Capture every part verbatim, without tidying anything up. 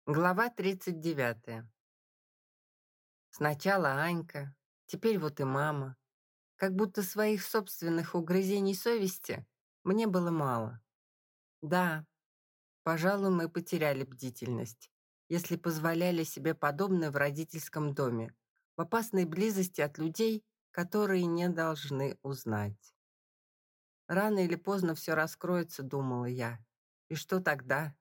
Глава тридцать девятая. Сначала Анька, теперь вот и мама. Как будто своих собственных угрызений совести мне было мало. Да, пожалуй, мы потеряли бдительность, если позволяли себе подобное в родительском доме, в опасной близости от людей, которые не должны узнать. Рано или поздно все раскроется, думала я. И что тогда?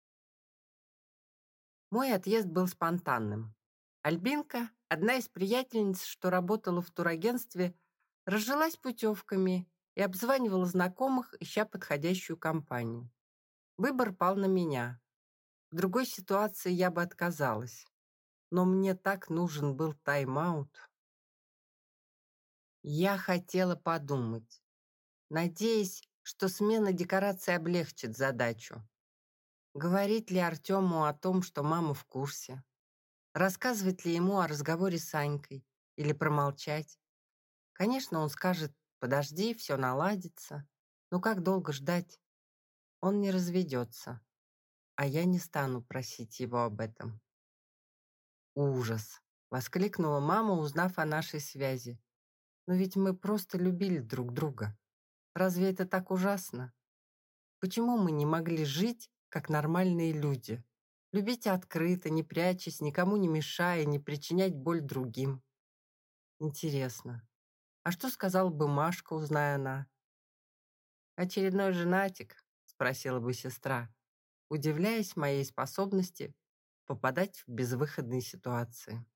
Мой отъезд был спонтанным. Альбинка, одна из приятельниц, что работала в турагентстве, разжилась путевками и обзванивала знакомых, ища подходящую компанию. Выбор пал на меня. В другой ситуации я бы отказалась. Но мне так нужен был тайм-аут. Я хотела подумать, надеясь, что смена декораций облегчит задачу. Говорить ли Артему о том, что мама в курсе? Рассказывать ли ему о разговоре с Анькой или промолчать? Конечно, он скажет: подожди, все наладится. Но как долго ждать? Он не разведется, а я не стану просить его об этом. Ужас! Воскликнула мама, узнав о нашей связи. Но ведь мы просто любили друг друга. Разве это так ужасно? Почему мы не могли жить, как нормальные люди? Любить открыто, не прячась, никому не мешая, не причинять боль другим. Интересно, а что сказала бы Машка, узная она? «Очередной женатик?» — спросила бы сестра, удивляясь моей способности попадать в безвыходные ситуации.